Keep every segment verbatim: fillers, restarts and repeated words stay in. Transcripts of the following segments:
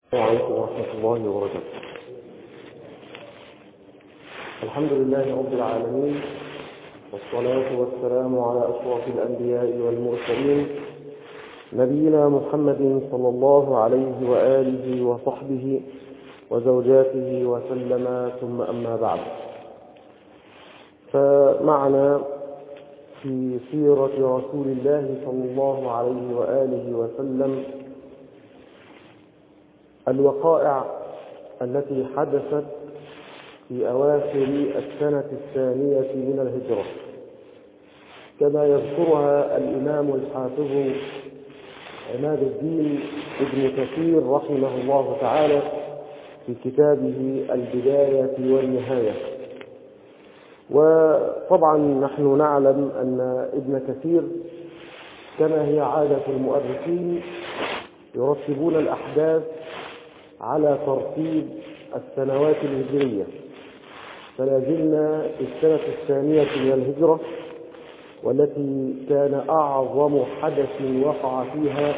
السلام عليكم ورحمة الله وبركاته. الحمد لله رب العالمين، والصلاة والسلام على أشرف الأنبياء والمرسلين، نبينا محمد صلى الله عليه وآله وصحبه وزوجاته وسلم، ثم أما بعد. فمعنا في سيرة رسول الله صلى الله عليه وآله وسلم الوقائع التي حدثت في أواخر السنة الثانية من الهجرة، كما يذكرها الإمام الحافظ عماد الدين ابن كثير رحمه الله تعالى في كتابه البداية والنهاية. وطبعا نحن نعلم أن ابن كثير كما هي عادة المؤرخين يرتبون الأحداث على ترتيب السنوات الهجرية، فلا زلنا في السنة الثانية من الهجرة، والتي كان أعظم حدث وقع فيها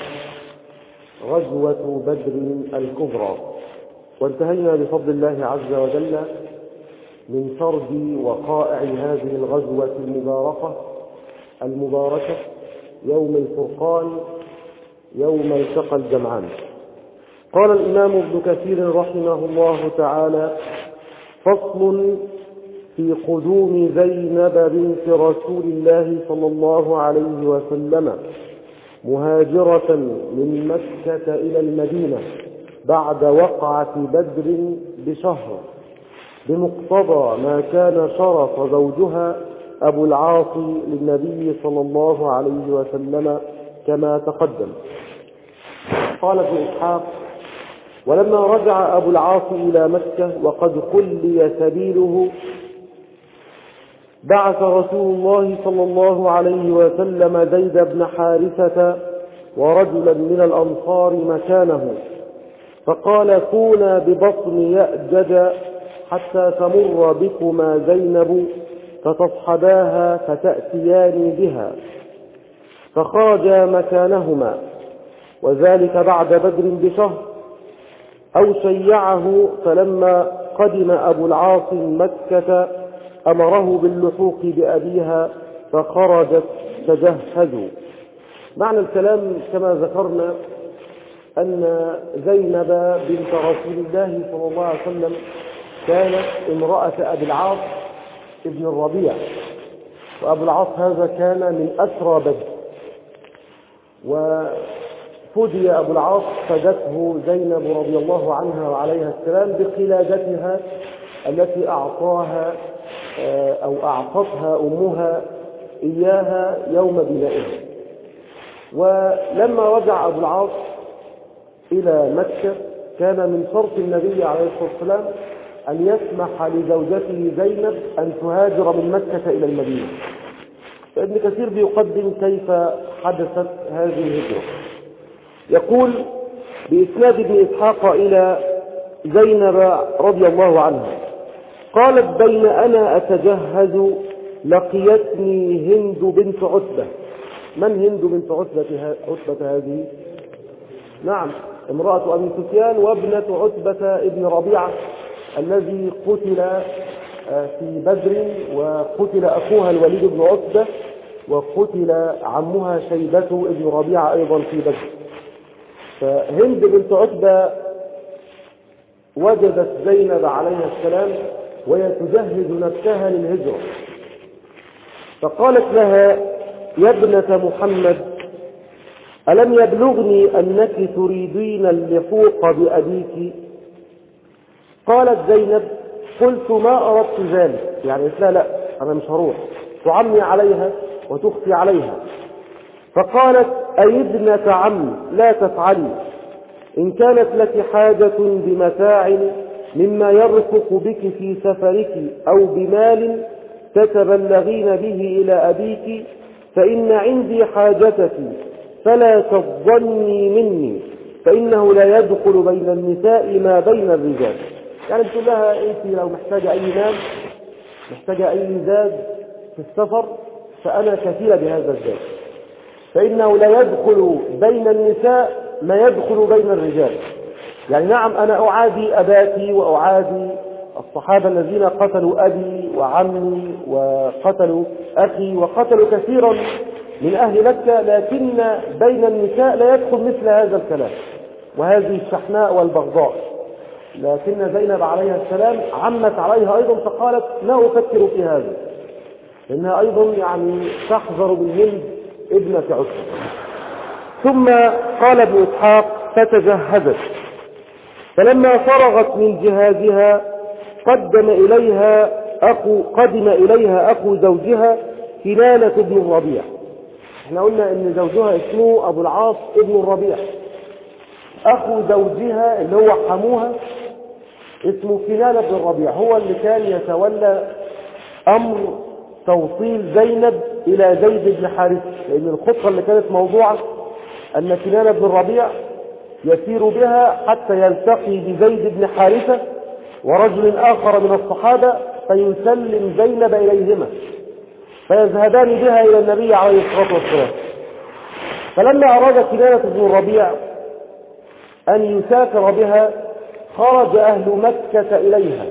غزوة بدر الكبرى، وانتهينا بفضل الله عز وجل من سرد وقائع هذه الغزوة المباركة المباركة يوم الفرقان، يوم التقى الجمعان. قال الإمام ابن كثير رحمه الله تعالى: فصل في قدوم زينب بنت رسول الله صلى الله عليه وسلم مهاجرة من مكة إلى المدينة بعد وقعة بدر بشهر، بمقتضى ما كان شرف زوجها أبو العاص للنبي صلى الله عليه وسلم كما تقدم. قال ابن إسحاق: ولما رجع أبو العاص إلى مكة وقد خلي سبيله، بعث رسول الله صلى الله عليه وسلم زيد بن حارثة ورجلا من الأنصار مكانه، فقال: كونا ببطن يأجج حتى تمر بكما زينب فتصحباها فتأتيان بها، فخرجا مكانهما، وذلك بعد بدر بشهر، أو شيعه. فلما قدم أبو العاص مكة أمره باللحوق بأبيها، فخرجت تجهزوا. معنى الكلام كما ذكرنا أن زينب بنت رسول الله صلى الله عليه وسلم كانت امرأة أبي العاص ابن الربيع، وأبو العاص هذا كان من أسرى بدر، وفدي أبو العاص فدته زينب رضي الله عنها وعليها السلام بقلادتها التي أعطاها أو أعطتها أمها إياها يوم بنائها. ولما رجع أبو العاص إلى مكة كان من شرط النبي عليه الصلاة والسلام أن يسمح لزوجته زينب أن تهاجر من مكة إلى المدينة. فابن كثير بيقدم كيف حدثت هذه الهجرة. يقول بإسناد ابن إسحاق إلى زينب رضي الله عنها قالت: بين أنا أتجهز لقيتني هند بنت عتبة. من هند بنت عتبة, عتبة هذه؟ نعم، امرأة أبي سفيان وابنة عتبة ابن ربيعة الذي قتل في بدر، وقتل أخوها الوليد بن عتبة، وقتل عمها شيبة ابن ربيعة أيضا في بدر. فهند بنت عتبة وجدت زينب عليها السلام وهي تجهز نفسها للهجرة، فقالت لها: يا ابنة محمد، ألم يبلغني أنك تريدين اللحوق بأبيك؟ قالت زينب: قلت ما أردت ذلك، يعني لا لا أنا مش هروح، تعمي عليها وتخفي عليها. فقالت: أي ابنة عم، لا تفعلي، إن كانت لك حاجة بمتاع مما يرفق بك في سفرك أو بمال تتبلغين به إلى أبيك فإن عندي حاجتك، فلا تظني مني، فإنه لا يدخل بين النساء ما بين الرجال. يعني بتقول لها: أنت لو محتاجة أي مال، محتاجة أي زاد في السفر، فأنا كفيلة بهذا الزاد، فإنه لا يدخل بين النساء ما يدخل بين الرجال. يعني نعم أنا أعادي أباتي وأعادي الصحابة الذين قتلوا أبي وعمي وقتلوا أخي وقتلوا كثيرا من أهل مكة، لكن بين النساء لا يدخل مثل هذا الكلام وهذه الشحناء والبغضاء. لكن زينب عليها السلام عمت عليها أيضا فقالت لا أفكر في هذا، لأنها أيضا يعني تحذر من هند ابنة عتبة. ثم قال ابن إسحاق فتجهزت، فلما فرغت من جهازها قدم إليها أخو قدم إليها أخو زوجها كنانة بن الربيع. احنا قلنا ان زوجها اسمه أبو العاص ابن الربيع، أخو زوجها اللي هو حموها اسمه كنانة بن الربيع، هو اللي كان يتولى أمر توصيل زينب إلى زيد بن حارثة، لأن الخطة اللي كانت موضوعة أن كنانة بن الربيع يسير بها حتى يلتقي بزيد بن حارثة ورجل آخر من الصحابة فيسلم زينب إليهما فيذهبان بها إلى النبي عليه الصلاة والسلام. فلما أراد كنانة بن الربيع أن يسافر بها خرج أهل مكة إليها،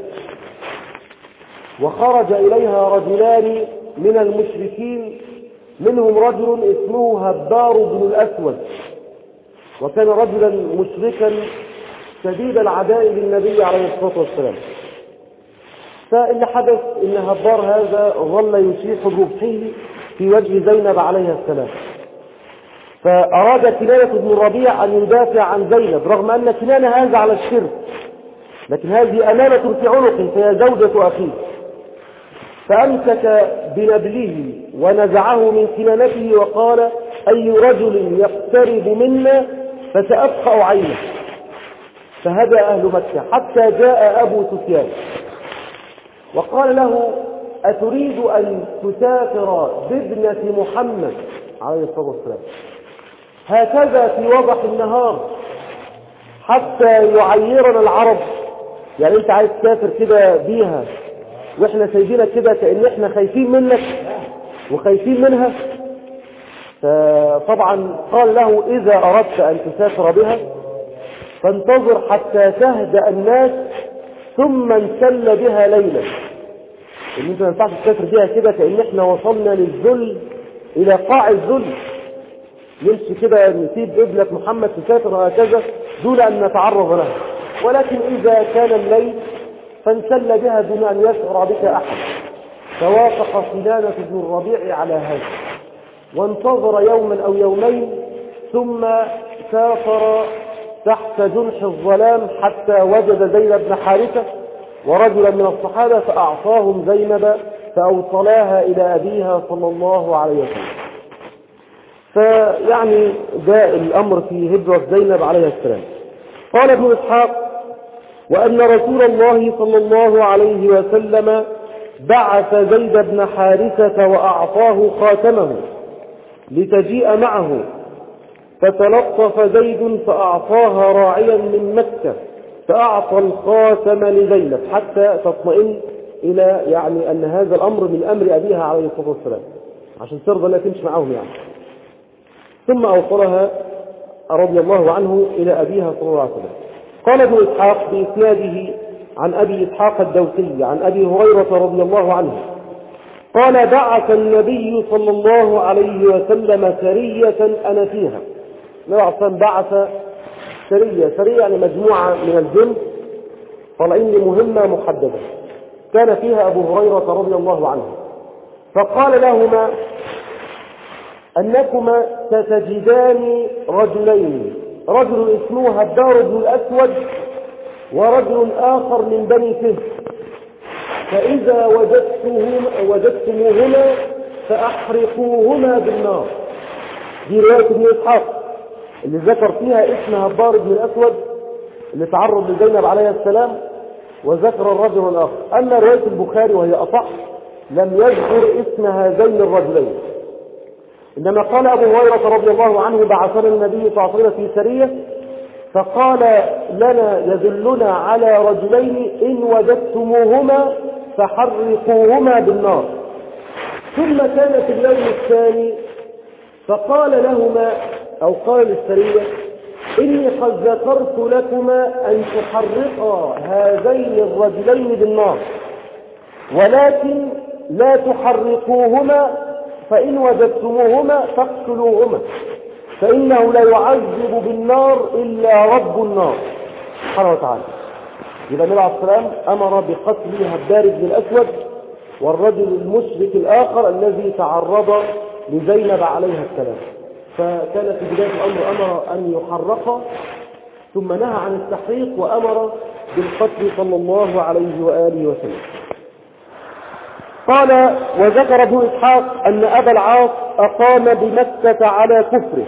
وخرج إليها رجلان من المشركين، منهم رجل اسمه هبار بن الأسود، وكان رجلا مشركا شديد العداء للنبي عليه الصلاة والسلام. فاللي حدث ان هبار هذا ظل يشيح برمحه في وجه زينب عليها السلام، فأراد كنانة بن الربيع أن يدافع عن زينب رغم أن كنانة هذا على الشرك، لكن هذه أمانة في عنقه فهي زوجة أخيه، فأمسك بنبله ونزعه من كنانته وقال أي رجل يقترب منا فسأبقى عينه. فهدأ أهل مكة حتى جاء أبو سفيان وقال له أتريد أن تسافر بابنة محمد عليه الصلاة والسلام هكذا في وضح النهار حتى يعيرنا العرب؟ يعني انت عايز تسافر كده بيها واحنا سايبينك كده كأن احنا خايفين منك وخايفين منها؟ فطبعا قال له إذا أردت أن تسافر بها فانتظر حتى تهدأ الناس ثم انسل بها ليلا. ان انت ما ينفعش تسافر بها كده كأن احنا وصلنا للذل الى قاع الذل، نمشي كده نسيب ابنة محمد تسافر هكذا دون ان نتعرض لها، ولكن اذا كان الليل فانسل بها دون ان يشعر بك احد. فوافق كنانة بن الربيع على هذا وانتظر يوما او يومين ثم سافر تحت جنح الظلام حتى وجد زينب بن حارثة ورجلا من الصحابة فأعطاهم زينب فأوصلاها إلى أبيها صلى الله عليه وسلم. فيعني جاء الأمر في هجرة زينب عليه السلام. قال ابن إسحاق وأن رسول الله صلى الله عليه وسلم بعث زيد بن حارثة وأعطاه خاتمه لتجيء معه، فتلطف زيد فأعطاها راعيا من مكة فأعطى الخاتم لزينب حتى تطمئن إلى يعني أن هذا الأمر من أمر أبيها عليه الصلاة والسلام عشان ترضى لا تمشي معهم يعني. ثم أوصلها رضي الله عنه إلى أبيها صلى الله عليه وسلم. قال ابن إسحاق بإسناده عن أبي إسحاق الدوسي عن أبي هريرة رضي الله عنه قال بعث النبي صلى الله عليه وسلم سرية أنا فيها. نعم بعث سرية، سرية يعني مجموعة من الجند طالعين لمهمة محددة كان فيها أبو هريرة رضي الله عنه، فقال لهما أنكما ستجدان رجلين، رجل اسمه هبار بن الأسود ورجل آخر من بني فهد، فإذا وجدتهما وجدتموهما فأحرقوهما بالنار. دي رواية ابن إسحاق اللي ذكر فيها اسم هبار بن الأسود اللي تعرض لزينب عليه السلام وذكر الرجل الآخر. أما رواية البخاري وهي أصح لم يذكر اسم هذين الرجلين، إنما قال أبو هريرة رضي الله عنه بعثنا النبي صلى الله عليه وسلم في سرية فقال لنا يدلنا على رجلين إن وجدتموهما فحرقوهما بالنار. ثم كان في اليوم الثاني فقال لهما أو قال للسرية إني قد ذكرت لكما أن تحرقا هذين الرجلين بالنار، ولكن لا تحرقوهما، فإن وجدتموهما فاقتلوهما، فإنه لا يعذب بالنار إلا رب النار سبحانه وتعالى. يبقى النبي عليه الصلاة والسلام أمر بقتل هبار بن الأسود والرجل المشرك الآخر الذي تعرض لزينب عليها السلام. فكان في بداية الأمر أمر أن يحرق، ثم نهى عن التحريق وأمر بالقتل صلى الله عليه وآله وسلم. قال: وذكر ابن إسحاق أن أبا العاص أقام بمكة على كفره.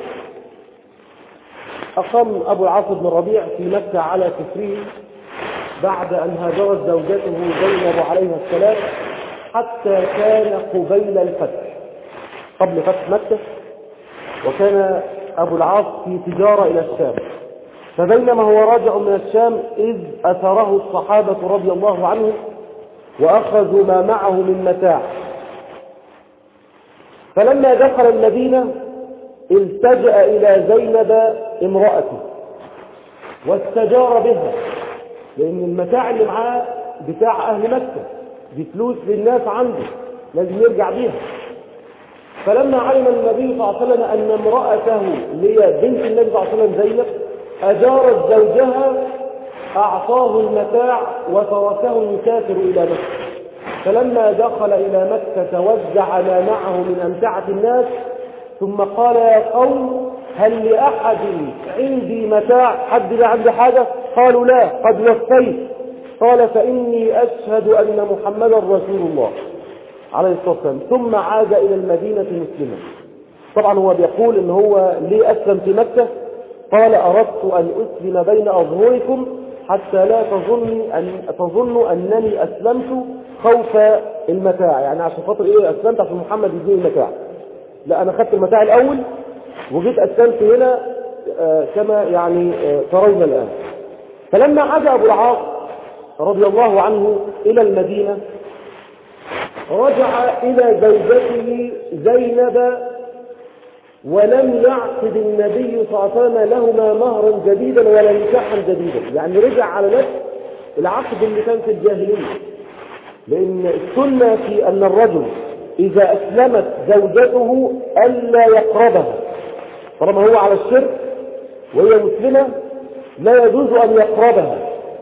أقام أبو العاص بن الربيع في مكة على كفره بعد أن هاجرت زوجته زينب عليها السلام حتى كان قبيل الفتح، قبل فتح مكة، وكان أبو العاص في تجارة إلى الشام. فبينما هو راجع من الشام إذ أثره الصحابة رضي الله عنهم وأخذوا ما معه من متاع. فلما دخل المدينة التجأ إلى زينب امرأته واستجار بها، لأن المتاع اللي معاه بتاع أهل مكة، دي فلوس للناس عنده لازم يرجع بيها. فلما علم النبي صلى الله عليه وسلم أن امرأته اللي هي بنت النبي صلى الله عليه وسلم زينب أجارت زوجها أعطاه المتاع وتركه يسافر إلى مكة. فلما دخل إلى مكة وزع ما معه من أمتعة الناس، ثم قال: يا قوم هل لأحد عندي متاع؟ حد لا عنده حاجة؟ قالوا: لا، قد وفيت. قال: فإني أشهد أن محمدا رسول الله عليه الصلاة والسلام. ثم عاد إلى المدينة مسلما. طبعا هو بيقول إن هو ليه أسلم في مكة؟ قال: أردت أن أسلم بين أظهركم حتى لا تظنوا أن تظنوا أنني أسلمت خوف المتاع، يعني عشان خاطر إيه أسلمت؟ عشان محمد يديني المتاع. لا، أنا خدت المتاع الأول وجيت أسلمت هنا آه كما يعني آه ترون الآن. فلما عاد أبو العاص رضي الله عنه إلى المدينة رجع إلى زوجته زينب ولم يعقد النبي صلى الله عليه وسلم لهما مهرا جديدا ولا نكاحا جديدا، يعني رجع على نفس العقد اللي كان في الجاهلية. لأن السنة في أن الرجل إذا أسلمت زوجته ألا يقربها، طالما هو على الشرك وهي مسلمة لا يجوز أن يقربها.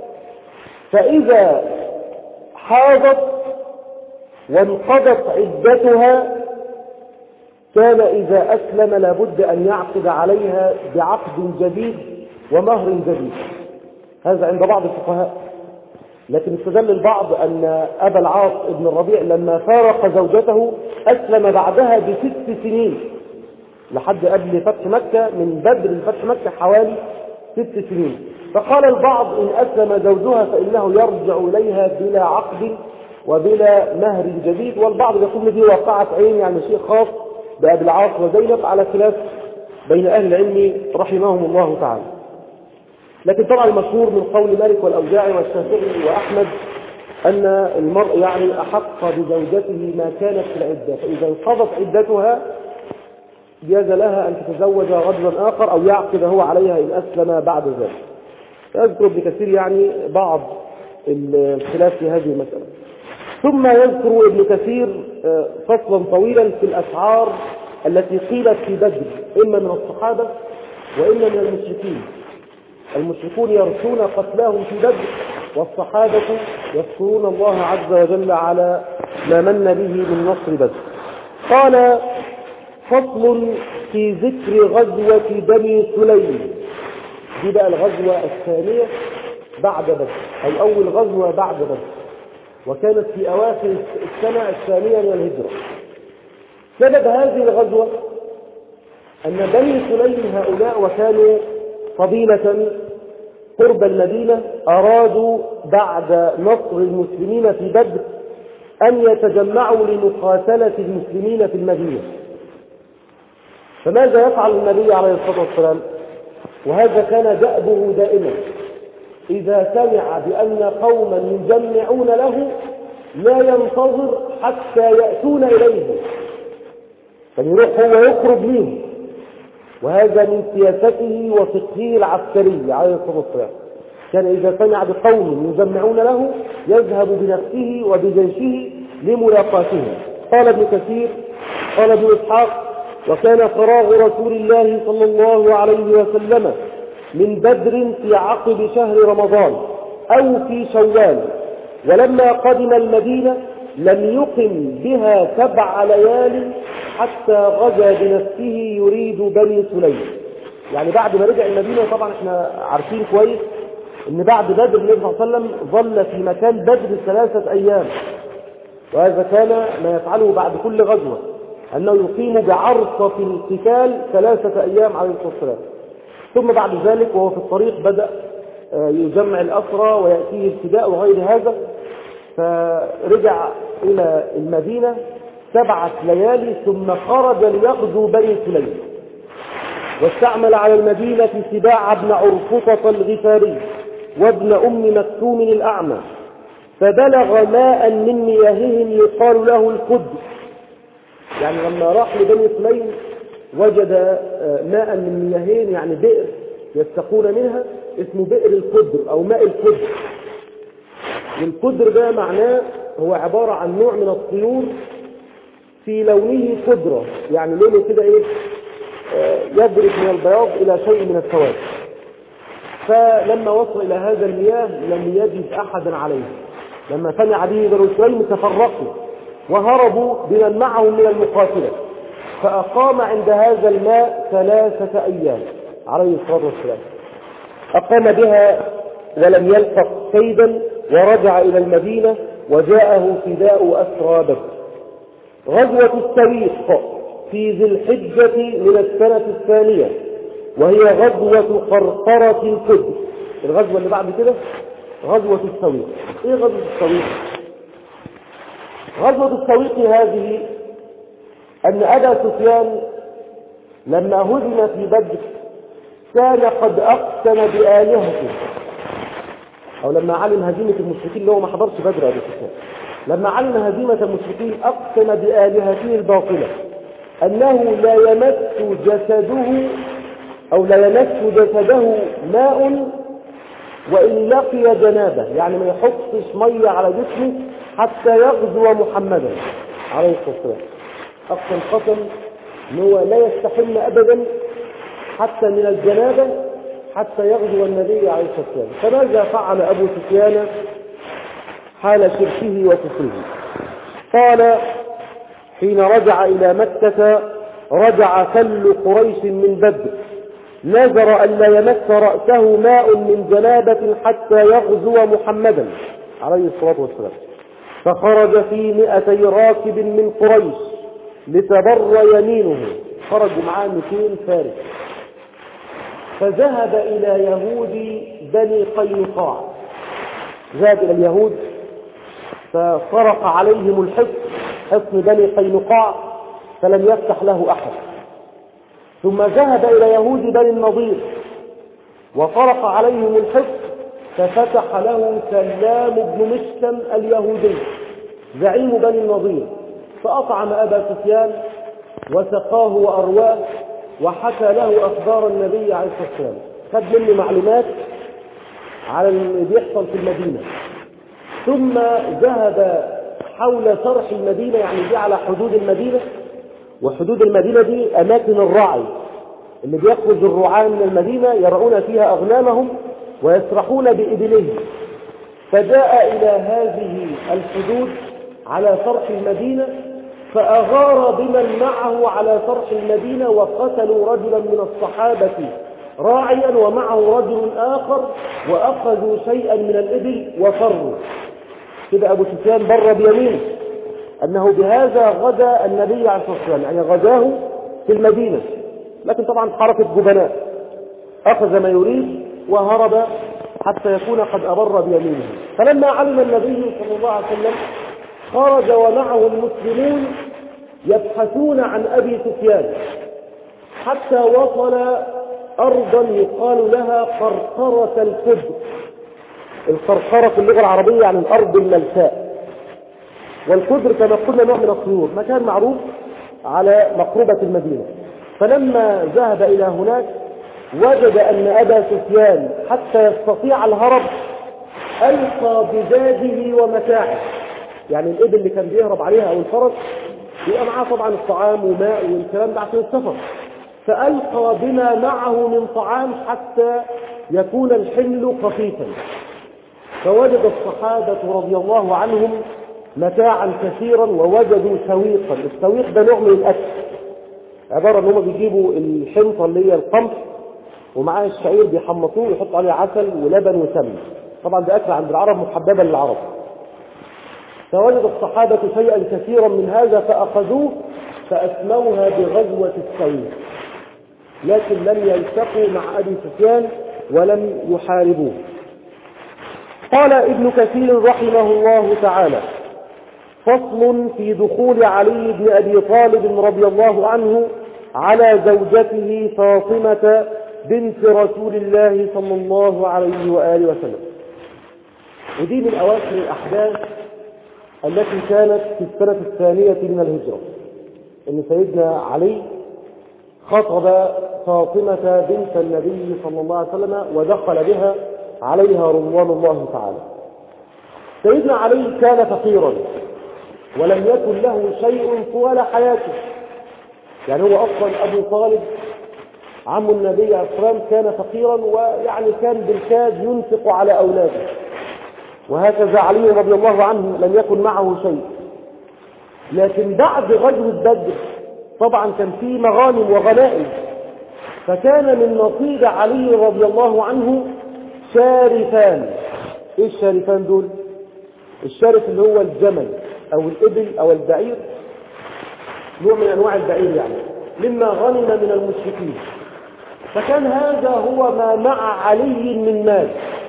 فإذا حاضت وانقضت عدتها كان إذا أسلم لابد أن يعقد عليها بعقد جديد ومهر جديد. هذا عند بعض الفقهاء. لكن استدل البعض أن أبا العاص ابن الربيع لما فارق زوجته أسلم بعدها بست سنين لحد قبل فتح مكة، من بدر لفتح مكة حوالي ست سنين. فقال البعض إن أسلم زوجها فإنه يرجع إليها بلا عقد وبلا مهر جديد، والبعض يقول دي واقعة عين، يعني شيء خاص بأبي العاص وزينب، على خلاف بين أهل العلم رحمهم الله تعالى. لكن طبعا المشهور من قول مالك والأوزاعي والشافعي وأحمد أن المرء يعني أحق بزوجته ما كانت في العدة، فإذا انقضت عدتها جاز لها أن تتزوج رجلا آخر أو يعقد هو عليها إن أسلم بعد ذلك. فأذكر ابن كثير يعني بعض الخلاف في هذه المسألة. ثم يذكر ابن كثير فصلا طويلا في الأشعار التي قيلت في بدر، إما من الصحابة وإما من المشركين. المشركون يرثون قتلاهم في بدر، والصحابة يذكرون الله عز وجل على ما من به من نصر بدر. قال: فصل في ذكر غزوة بني سليم. دي بقى الغزوة الثانية بعد بدر، أو أول غزوة بعد بدر، وكانت في أواخر السنة الثانية من الهجرة. سبب هذه الغزوة أن بني سليم هؤلاء وكانوا فضيلة قرب المدينة أرادوا بعد نصر المسلمين في بدر أن يتجمعوا لمقاتلة المسلمين في المدينة. فماذا يفعل النبي عليه الصلاة والسلام؟ وهذا كان دأبه دائما، إذا سمع بأن قوما يجمعون له لا ينتظر حتى يأتون إليه، فيروح هو يقرب منه وهذا من سياسته وفقهه العسكري عليه الصلاة والسلام. كان إذا سمع بقوم يجمعون له يذهب بنفسه وبجيشه لملاقاتهم. قال ابن كثير قال ابن إسحاق: وكان فراغ رسول الله صلى الله عليه وسلم من بدر في عقب شهر رمضان أو في شوال، ولما قدم المدينة لم يقم بها سبع ليال حتى غزا بنفسه يريد بني سليم. يعني بعد ما رجع المدينة، طبعا احنا عارفين كويس ان بعد بدر النبي صلى الله عليه وسلم ظل في مكان بدر ثلاثة ايام، وهذا كان ما يفعله بعد كل غزوة، انه يقيم بعرصة القتال ثلاثة ايام عليه الصلاة والسلام. ثم بعد ذلك وهو في الطريق بدأ يجمع الأسرى ويأتيه الفداء وغير هذا، فرجع إلى المدينة سبعة ليالي ثم خرج ليغزو بني سليم، واستعمل على المدينة سباع بن عرفطة الغفاري وابن أم مكتوم الأعمى، فبلغ ماء من مياههم يقال له القدر. يعني لما راح لبني سليم وجد ماء من مياهين، يعني بئر يستقون منها، اسمه بئر القدر أو ماء القدر. والقدر ده معناه هو عبارة عن نوع من الطيور في لونه قدرة، يعني لونه كده ايه يضرب من البياض إلى شيء من السواد. فلما وصل إلى هذا المياه لم يجد أحدا عليه، لما سمع به بنو سليم تفرقوا وهربوا بمن معهم من المقاتلة، فأقام عند هذا الماء ثلاثة أيام عليه الصلاة والسلام. أقام بها ولم يلقى كيدا، ورجع إلى المدينة وجاءه فداء أسرى بدر. غزوة السويق في ذي الحجة من السنة الثانية، وهي غزوة قرقرة القدر. الغزوة اللي بعد كده غزوة السويق. ايه غزوة السويق؟ غزوة السويق هذه أن أبا سفيان لما هزم في بدر كان قد أقسم بآلهته، أو لما علم هزيمة المشركين، اللي هو ما حضرش بدر أبو سفيان، لما علم هزيمة المشركين أقسم بآلهته الباطلة أنه لا يمس جسده أو لا يمس جسده ماء وإن لقي جنابه، يعني ما يحطش مية على جسمه حتى يغزو محمدا عليه الصلاة والسلام. أقسم قسم أنه لا يستحم أبدا حتى من الجنابة حتى يغزو النبي عليه الصلاة والسلام. فماذا فعل أبو سفيان حال شركه وكفره؟ قال حين رجع إلى مكة رجع كل قريش من بدر، نذر أن لا يمس رأسه ماء من جنابة حتى يغزو محمدا عليه الصلاة والسلام. فخرج في مئتي راكب من قريش لتبر يمينه، خرجوا معاه مئتين فارس، فذهب إلى يهود بني قينقاع، ذهب إلى اليهود ففرق عليهم الحصن، حصن بني قينقاع، فلم يفتح له أحد. ثم ذهب إلى يهود بني النضير وفرق عليهم الحصن، ففتح له سلام بن مشكم اليهودي زعيم بني النضير، فأطعم أبا سفيان وسقاه وأرواه وحكى له أخبار النبي عليه الصلاة والسلام، خد منه معلومات على اللي بيحصل في المدينة. ثم ذهب حول شرح المدينة، يعني دي على حدود المدينة، وحدود المدينة دي أماكن الرعي اللي بيخرج الرعاة من المدينة يرعون فيها أغنامهم ويسرحون بإبلهم. فجاء إلى هذه الحدود على شرح المدينة، فأغار بمن معه على شرح المدينة وقتلوا رجلا من الصحابة راعيا ومعه رجل آخر، وأخذوا شيئا من الإبل وفروا. كده أبو سفيان بر بيمينه أنه بهذا غدا النبي عليه الصلاة والسلام، يعني غداه في المدينة، لكن طبعا حركة جبناء، أخذ ما يريد وهرب حتى يكون قد أبر بيمينه. فلما علم النبي صلى الله عليه وسلم خرج ومعه المسلمون يبحثون عن أبي سفيان حتى وصل أرضا يقال لها قرقرة القدر. القرقرة في اللغة العربية يعني الأرض الملساء، والقدر كما قلنا نوع من الطيور، مكان معروف على مقربة المدينة. فلما ذهب إلى هناك وجد أن أبا سفيان حتى يستطيع الهرب ألقى بزاده ومتاعه، يعني الإبل اللي كان بيهرب عليها أو الفرس يبقى معاه طبعا الطعام وماء والكلام ده عشان السفر، فألقى بما معه من طعام حتى يكون الحمل خفيفا. فوجد الصحابة رضي الله عنهم متاعا كثيرا ووجدوا سويقا. السويق ده نوع من الأكل، عبارة ان هم بيجيبوا الحنطة اللي هي القمح ومعاه الشعير بيحمطوه ويحطوا عليه عسل ولبن وسمن، طبعا ده أكل عند العرب محببا للعرب. فوجد الصحابة شيئا كثيرا من هذا فأخذوه فأسموها بغزوة السويق، لكن لم يلتقوا مع أبي سفيان ولم يحاربوه. قال ابن كثير رحمه الله تعالى: فصل في دخول علي بن أبي طالب رضي الله عنه على زوجته فاطمة بنت رسول الله صلى الله عليه وآله وسلم. ودي من أواخر الأحداث التي كانت في السنة الثانية من الهجرة، إن سيدنا علي خطب فاطمة بنت النبي صلى الله عليه وسلم ودخل بها عليها رضوان الله تعالى. سيدنا علي كان فقيرا ولم يكن له شيء طوال حياته، يعني هو أصلا أبو طالب عم النبي عليه الصلاة والسلام كان فقيرا ويعني كان بالكاد ينفق على أولاده، وهكذا علي رضي الله عنه لم يكن معه شيء. لكن بعد غزوة بدر طبعا كان فيه مغانم وغنائم، فكان من نصيب علي رضي الله عنه شارفان. ايه الشارفان دول؟ الشارف اللي هو الجمل او الابل او البعير، نوع من انواع البعير يعني، مما غنم من المشركين. فكان هذا هو ما مع علي من مال،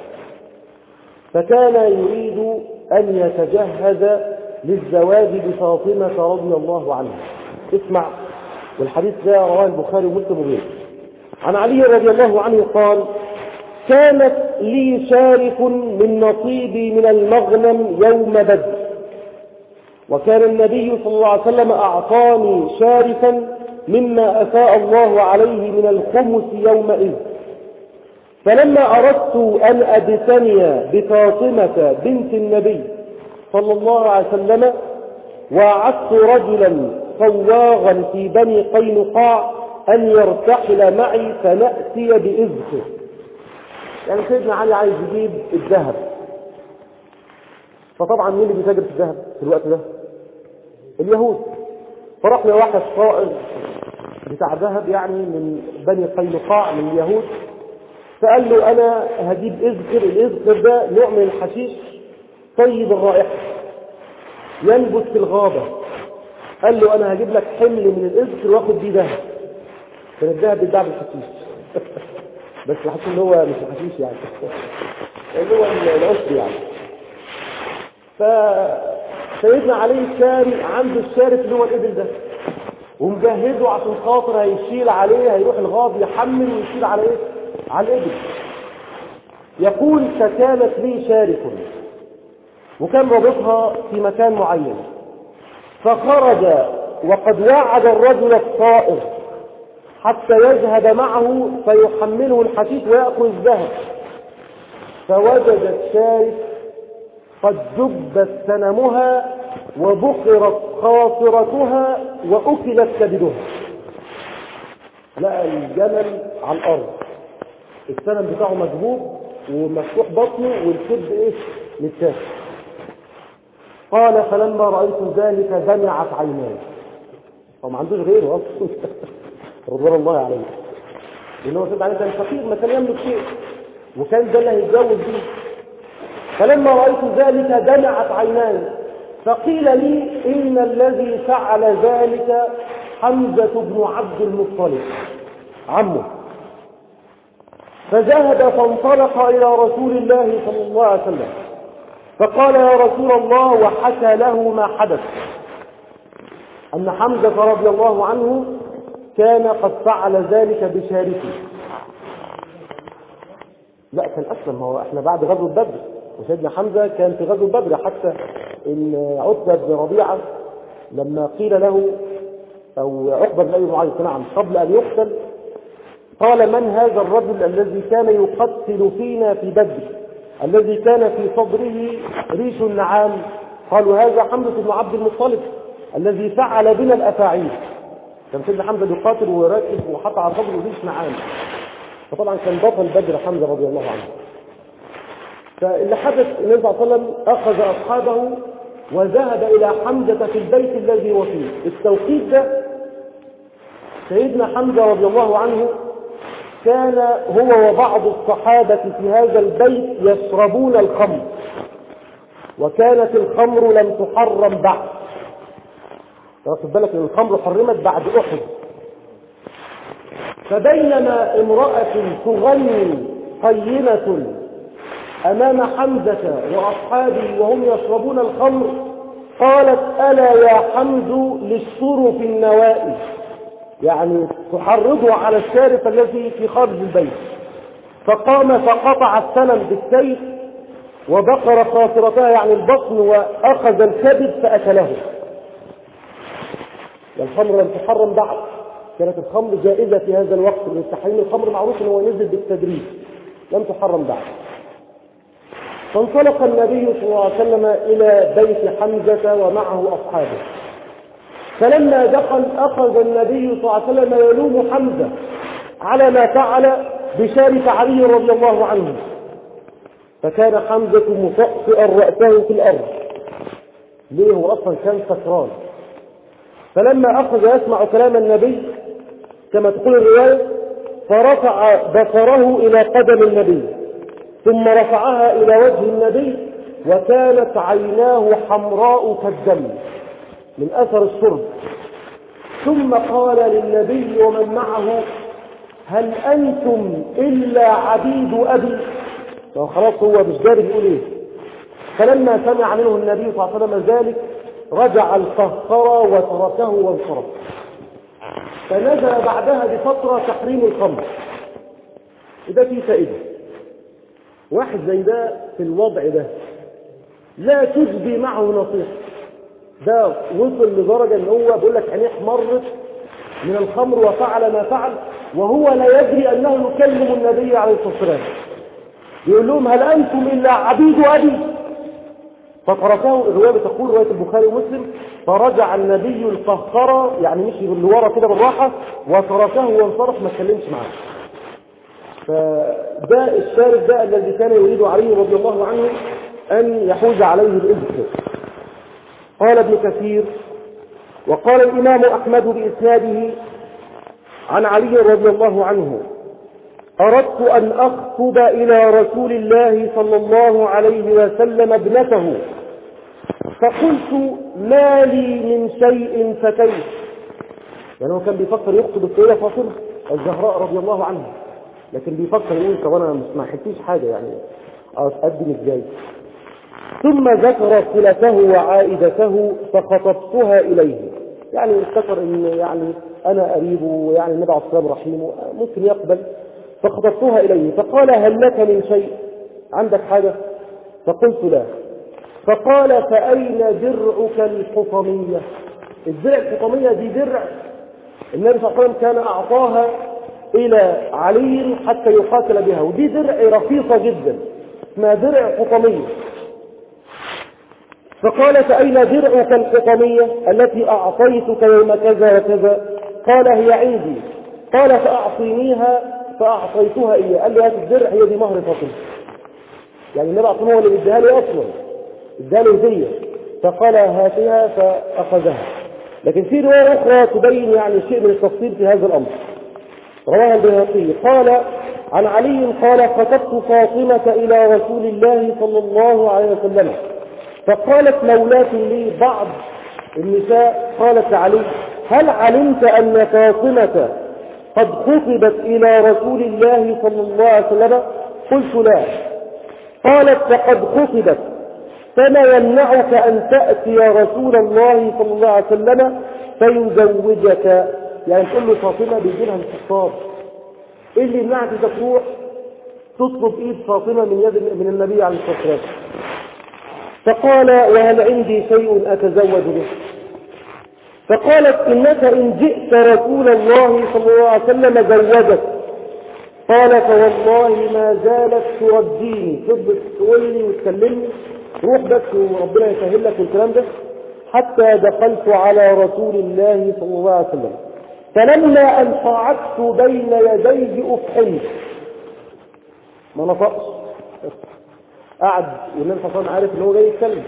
فكان يريد ان يتجهز للزواج بفاطمة رضي الله عنها. اسمع، والحديث ده رواه البخاري ومسلم وغيره. عن علي رضي الله عنه قال: كانت لي شارف من نصيبي من المغنم يوم بدر، وكان النبي صلى الله عليه وسلم أعطاني شارفا مما أفاء الله عليه من الخمس يومئذ. فلما أردت أن أبتني بفاطمة بنت النبي صلى الله عليه وسلم وأعدت رجلا صواغا في بني قينقاع أن يرتحل معي فنأتي بإذخه. يعني سيدنا علي عايز يجيب الذهب، فطبعا مين اللي بيتاجر في الذهب في الوقت ده؟ اليهود. فرح له واحد صائغ بتاع ذهب يعني من بني قينقاع من اليهود، فقال له أنا هجيب إذخر. الإذخر ده نوع من الحشيش طيب الرائحة ينبت في الغابة. قال له أنا هجيب لك حمل من الإذخر واخد بيه ذهب. كان الذهب بيتباع بالحشيش بس الحشيش اللي هو مش الحشيش يعني اللي هو العشب يعني. فسيدنا علي كان عنده الشارف اللي هو الإبل ده ومجهزه عشان خاطر هيشيل عليه، هيروح الغاب يحمل ويشيل على ايه؟ على الإبل. يقول: فكانت لي شارف وكان رابطها في مكان معين، فخرج وقد وعد الرجل الصائغ حتى يذهب معه فيحمله الحشيش ويأخذ الذهب، فوجد الشارف قد جبت سنمها وبقرت خاصرتها وأكلت كبدها. لقى الجمل على الأرض، السنم بتاعه مجبوب ومفتوح بطنه والكبد ايه متاخد. قال: فلما رأيت ذلك دمعت عيناي. هو ما عندوش غيره اصلا رضوان الله عليه، لأن هو سيد عليه كان فقير ما كان يملك شيء، وكان ده اللي هيتجوز بيه. فلما رأيت ذلك دمعت عيناي، فقيل لي: إن الذي فعل ذلك حمزة بن عبد المطلب عمه. فذهب فانطلق إلى رسول الله صلى الله عليه وسلم فقال: يا رسول الله، وحكى له ما حدث، أن حمزة رضي الله عنه كان قد فعل ذلك بشاركه. لا كان أسلم، هو احنا بعد غزوة بدر وسيدنا حمزة كان في غزوة بدر، حتى إن عتبة بن ربيعة لما قيل له أو عقبة بن أبي معيط نعم قبل أن يقتل قال: من هذا الرجل الذي كان يقتل فينا في بدر الذي كان في صدره ريش النعام؟ قالوا: هذا حمزة بن عبد المطلب الذي فعل بنا الأفاعيل. كان سيدنا حمزة يقاتل وراكب وحط على صدره ريش نعام، فطبعا كان بطل بدر حمزة رضي الله عنه. فاللي حدث النبي صلى الله عليه وسلم أخذ أصحابه وذهب إلى حمزة في البيت الذي هو فيه. التوقيت ده سيدنا حمزة رضي الله عنه كان هو وبعض الصحابة في هذا البيت يشربون الخمر، وكانت الخمر لم تحرم بعد. واخد بالك ان الخمر حرمت بعد أحد. فبينما امرأة تغني قينة أمام حمزة وأصحابه وهم يشربون الخمر قالت: ألا يا حمز للشرف النوائي، يعني تحرضه على الشارف الذي في خارج البيت. فقام فقطع السنم بالسيف وبقر خاصرتها يعني البطن وأخذ الكبد فأكله. الخمر لم تحرم بعد، كانت الخمر جائزة في هذا الوقت، من تحريم الخمر معروف أنه نزل بالتدريج، لم تحرم بعد. فانطلق النبي صلى الله عليه وسلم إلى بيت حمزة ومعه أصحابه. فلما دخل أخذ النبي صلى الله عليه وسلم يلوم حمزة على ما فعل بشارف علي رضي الله عنه. فكان حمزة مطأطئا رأسه في الأرض. ليه؟ هو أصلا كان سكران. فلما أخذ يسمع كلام النبي كما تقول الرواية فرفع بصره إلى قدم النبي ثم رفعها إلى وجه النبي وكانت عيناه حمراء كالدم من أثر الشرب. ثم قال للنبي ومن معه: هل أنتم إلا عبيد أبي؟ خلاص هو مش داري بيقول إيه. فلما سمع منه النبي صلى الله عليه وسلم ذلك رجع القهقرى وتركه وانصرف. فنزل بعدها بفترة تحريم الخمر. إذا في فائدة واحد زي ده في الوضع ده لا تجدي معه نصيحة. ده وصل لدرجة ان هو بيقول لك عينيه احمرت من الخمر وفعل ما فعل وهو لا يدري انه يكلم النبي عليه الصلاة والسلام. يقول لهم: هل انتم الا عبيد ابي؟ فتركه. الرواية بتقول رواية البخاري ومسلم: فرجع النبي القهقرى يعني مشي لورا كده بالراحة وتركه وانصرف ما اتكلمش معاه. فده الشارب ده الذي كان يريد علي رضي الله عنه أن يحوز عليه الإذن. قال ابن كثير: وقال الإمام أحمد بإسناده عن علي رضي الله عنه: أردت أن أخطب إلى رسول الله صلى الله عليه وسلم ابنته فقلت: ما لي من شيء فكيف. يعني هو كان بيفكر يخطب السيدة فاطمة الزهراء رضي الله عنها، لكن بيفكر يقول: طب أنا ما حكيش حاجة يعني أقدم إزاي. ثم ذكر صلته وعائدته فخطبتها إليه، يعني افتكر إن يعني أنا قريب ويعني النبي عليه الصلاة والسلام رحيم ممكن يقبل. فخطبتها إليه فقال: هل لك من شيء؟ عندك حاجة؟ فقلت: لا. فقال: فأين درعك الحطمية؟ الدرع الحطمية دي درع النبي صلى الله عليه وسلم كان أعطاها إلى علي حتى يقاتل بها، ودي درع رخيصة جدا اسمها درع حطمية. فقال: فأين درعك الحطمية التي أعطيتك يوم كذا وكذا؟ قال: هي عندي. قال: فأعطينيها. فأعطيتها إياه. قال له: هات الدرع، هي دي مهر فاطمة. يعني النبي أعطاه هو اللي اداها لي أصلا، اداها له هدية. فقال: هاتها فأخذها. لكن في رواية أخرى تبين يعني شيء من التفصيل في هذا الأمر، رواها البيهقي. قال عن علي قال: خطبت فاطمة إلى رسول الله صلى الله عليه وسلم فقالت مولاة لي بعض النساء قالت لعلي: هل علمت أن فاطمة قد خطبت إلى رسول الله صلى الله عليه وسلم؟ قلت: لا. قالت: فقد خطبت، فما يمنعك أن تأتي رسول الله صلى الله عليه وسلم فيزوجك؟ يعني تقول له فاطمة بيجي لها الخطاب، ايه اللي يمنعك انت تروح تطلب ايد فاطمة من يد من النبي عليه الصلاة والسلام؟ فقال: وهل عندي شيء أتزوج به؟ فقالت إنك إن جئت رسول الله صلى الله عليه وسلم زوجك. قال فوالله ما زالت ترديني، تفضل تقول لي وتكلمني روح بس وربنا يسهل لك الكلام ده، حتى دخلت على رسول الله صلى الله عليه وسلم فلما أن قعدت بين يديه أفحمت، ما نطقش، قعد والنبي صلى الله عليه وسلم عارف ان هو جاي يتكلم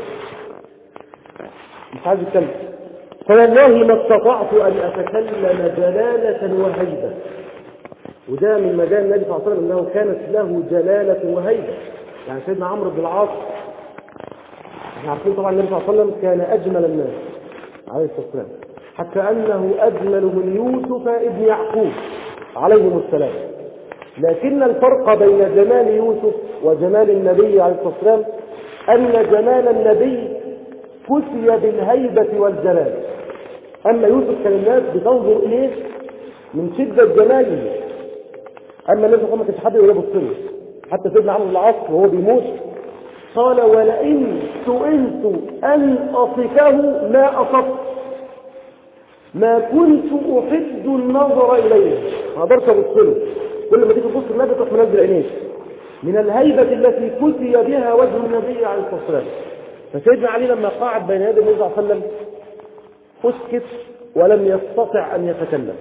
مش عايز يتكلم. فوالله ما استطعت أن أتكلم جلالة وهيبة، وده من مجال النبي صلى الله عليه وسلم أنه كانت له جلالة وهيبة. يعني سيدنا عمرو بن العاص احنا عارفين طبعا النبي صلى الله عليه وسلم كان أجمل الناس عليه الصلاة والسلام، حتى أنه أجمل من يوسف ابن يعقوب عليهم السلام. لكن الفرق بين جمال يوسف وجمال النبي عليه الصلاة والسلام أن جمال النبي كسي بالهيبة والجلال، أما يوسف كان الناس بتنظر إليه من شدة جماله، أما النبي صلى الله عليه وسلم ما كانش حد يبص له. حتى سيدنا عمرو بن العاص وهو بيموت قال ولئن سئلت أن أصفه ما أصفت، ما كنت أحد النظر إليه، ما أقدرش أبص له، كل ما تيجي تبص النبي تروح منزل عينيك من الهيبة التي كسي بها وجه النبي عليه الصلاة والسلام. فسيدنا علي لما قعد بين يدي النبي صلى الله عليه وسلم اسكت ولم يستطع أن يتكلم،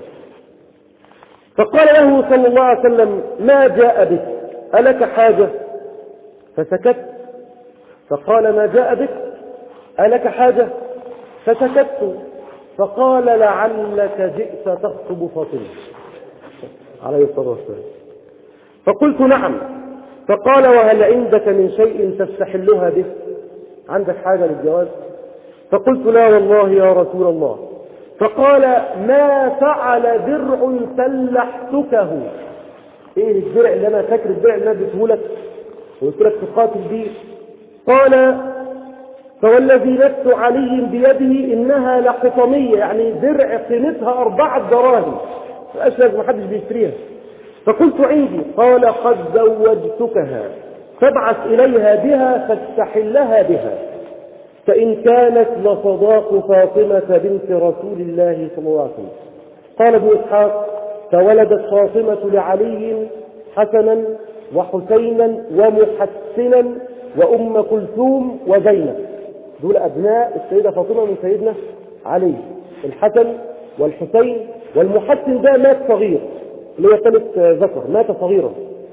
فقال له صلى الله عليه وسلم ما جاء بك ألك حاجة؟ فسكت. فقال ما جاء بك ألك حاجة؟ فسكت. فقال لعلك جئت تخطب فاطمة عليه الصلاة والسلام. فقلت نعم. فقال وهل عندك من شيء تستحلها به؟ عندك حاجة للجواز؟ فقلت لا والله يا رسول الله. فقال ما فعل درع سلحتكه؟ ايه الدرع اللي انا فاكر الدرع اللي انا اديته لك وقلت لك تقاتل بيه؟ قال فوالذي نفس علي بيده انها لقطميه، يعني درع قيمتها اربعه دراهم فاشلك ما حدش بيشتريها. فقلت عندي. قال قد زوجتكها فابعث اليها بها فاستحلها بها، فإن كانت لصداق فاطمة بنت رسول الله صلى الله عليه وسلم. قال ابن إسحاق فولدت فاطمة لعلي حسنا وحسينا ومحسنا وأم كلثوم وزينب، دول أبناء السيدة فاطمة من سيدنا علي، الحسن والحسين، والمحسن ده مات صغير اللي هو ثالث ذكر مات صغيرا،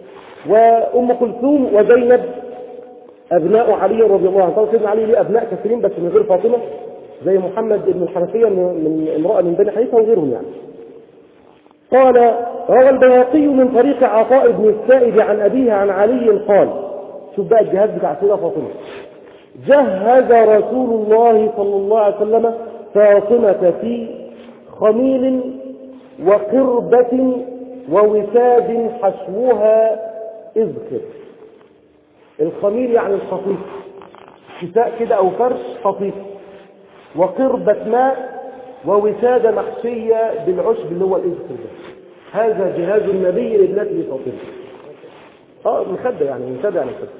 وأم كلثوم وزينب أبناء علي رضي الله عنه. طبعا سيدنا علي ليه أبناء كثيرين بس من غير فاطمة، زي محمد بن الحنفية من امرأة من بني حنيفة وغيرهم يعني. قال روى البيهقي من طريق عطاء بن السائب عن أبيه عن علي قال، شوف بقى الجهاز بتاع سيدة فاطمة، جهز رسول الله صلى الله عليه وسلم فاطمة في خميل وقربة ووساد حشوها إذخر. الخميل يعني الخطيف، كساء كده أو فرش خطيف، وقربة ماء، ووسادة محشية بالعشب اللي هو الإذخر ده. هذا جهاز النبي لابنته فاطمة. اه مخدة يعني مخدة يعني مخدة.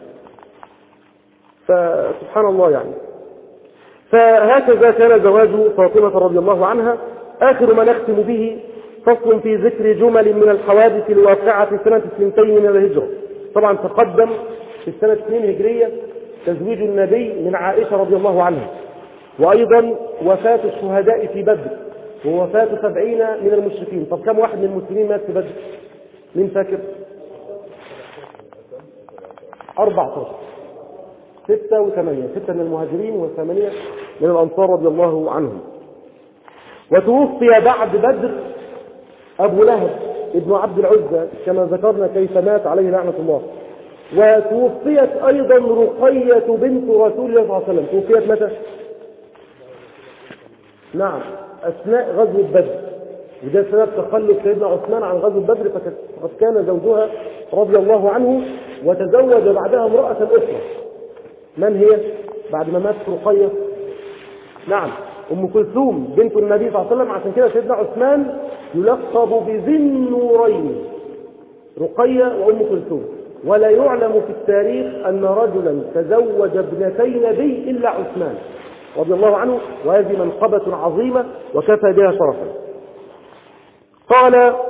فسبحان الله يعني. فهكذا كان زواج فاطمة رضي الله عنها. آخر ما نختم به فصل في ذكر جمل من الحوادث الواقعة في سنة اثنتين من الهجرة. طبعا تقدم في السنة اثنين هجرية تزويج النبي من عائشة رضي الله عنها، وأيضا وفاة الشهداء في بدر، ووفاة سبعين من المشركين. طب كم واحد من المسلمين مات في بدر؟ مين فاكر؟ أربعة عشر، ستة وثمانية، ستة من المهاجرين وثمانية من الأنصار رضي الله عنهم. وتوفي بعد بدر أبو لهب ابن عبد العزة كما ذكرنا كيف مات عليه لعنة الله. وتوفيت أيضا رقية بنت رسول الله صلى الله عليه وسلم. توفيت متى؟ نعم أثناء غزوة بدر، وده سبب تخلف سيدنا عثمان عن غزوة بدر، فقد كان زوجها رضي الله عنه وتزوج بعدها امرأة أخرى. من هي؟ بعد ما مات رقية؟ نعم أم كلثوم بنت النبي صلى الله عليه وسلم. عشان كده سيدنا عثمان يلقب بذي النورين، رقية وأم كلثوم. ولا يعلم في التاريخ أن رجلا تزوج ابنتي نبي إلا عثمان، رضي الله عنه، وهذه منقبة عظيمة وكفى بها شرفا. قال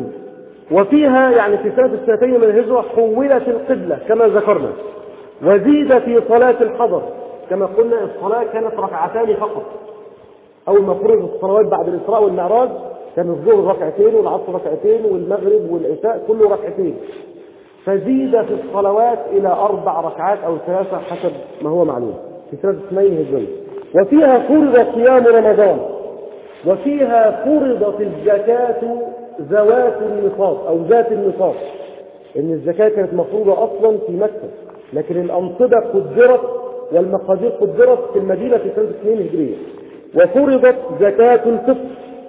وفيها يعني في سنة السنتين من الهجرة حولت القبلة كما ذكرنا، وزيد في صلاة الحضر كما قلنا الصلاة كانت ركعتان فقط. أول ما فرض الصلوات بعد الإسراء والمعراج كان الظهر ركعتين والعصر ركعتين والمغرب والعشاء كله ركعتين، فزيد في الصلوات إلى أربع ركعات أو ثلاثة حسب ما هو معلوم في سنة اثنين هجرية. وفيها فرض صيام رمضان، وفيها فرضت الزكاة ذوات النصاب أو ذات النصاب، إن الزكاة كانت مفروضة أصلا في مكة، لكن الأنصبة قدرت والمقادير قدرت في المدينة في سنة اثنين هجرية. وفرضت زكاة الفطر،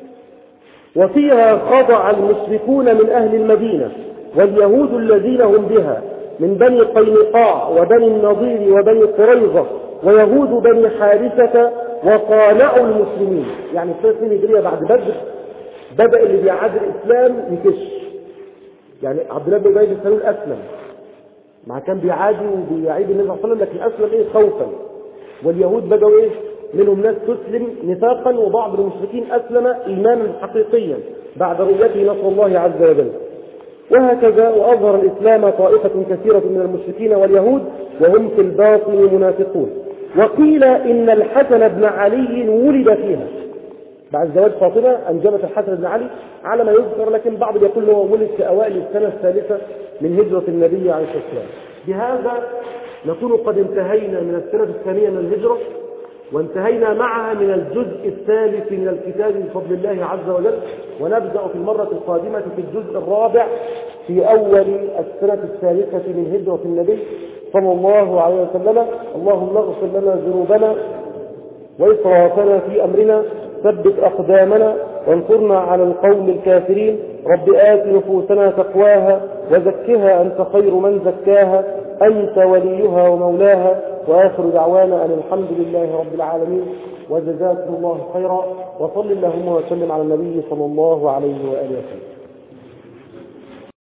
وفيها خضع المشركون من أهل المدينة واليهود الذين هم بها من بني قينقاع وبني النضير وبني قريظة ويهود بني حارثة وصانعوا المسلمين. يعني في سنة هجرية بعد بدر بدأ اللي بيعاد الإسلام يكش، يعني عبد الله بن أبي بن سلول أسلم، مع كان بيعادي وبيعيد النبي صلى الله عليه وسلم، لكن أسلم إيه خوفا، واليهود بدأوا إيه منهم ناس تسلم نفاقا، وبعض المشركين أسلم إيمانا حقيقيا بعد رؤيته نصر الله عز وجل. وهكذا وأظهر الإسلام طائفة كثيرة من المشركين واليهود وهم في الباطن منافقون. وقيل إن الحسن بن علي ولد فيها بعد زواج فاطمة، أنجبت الحسن بن علي على ما يذكر، لكن بعض يقول له ولد في أوائل السنة الثالثة من هجرة النبي عليه الصلاة والسلام. بهذا نكون قد انتهينا من السنة الثانية من الهجرة، وانتهينا معها من الجزء الثالث من الكتاب بفضل الله عز وجل، ونبدأ في المرة القادمة في الجزء الرابع في أول السنة الثالثة من هجرة النبي صلى الله عليه وسلم. اللهم اغفر لنا ذنوبنا وإسرافنا في أمرنا، ثبت أقدامنا وانصرنا على القوم الكافرين. رب آت نفوسنا تقواها وزكها أنت خير من زكاها، أنت وليها ومولاها. وآخر دعوانا أن الحمد لله رب العالمين، وجزاكم الله خيرا، وصل اللهم وسلم على النبي صلى الله عليه وآله وسلم.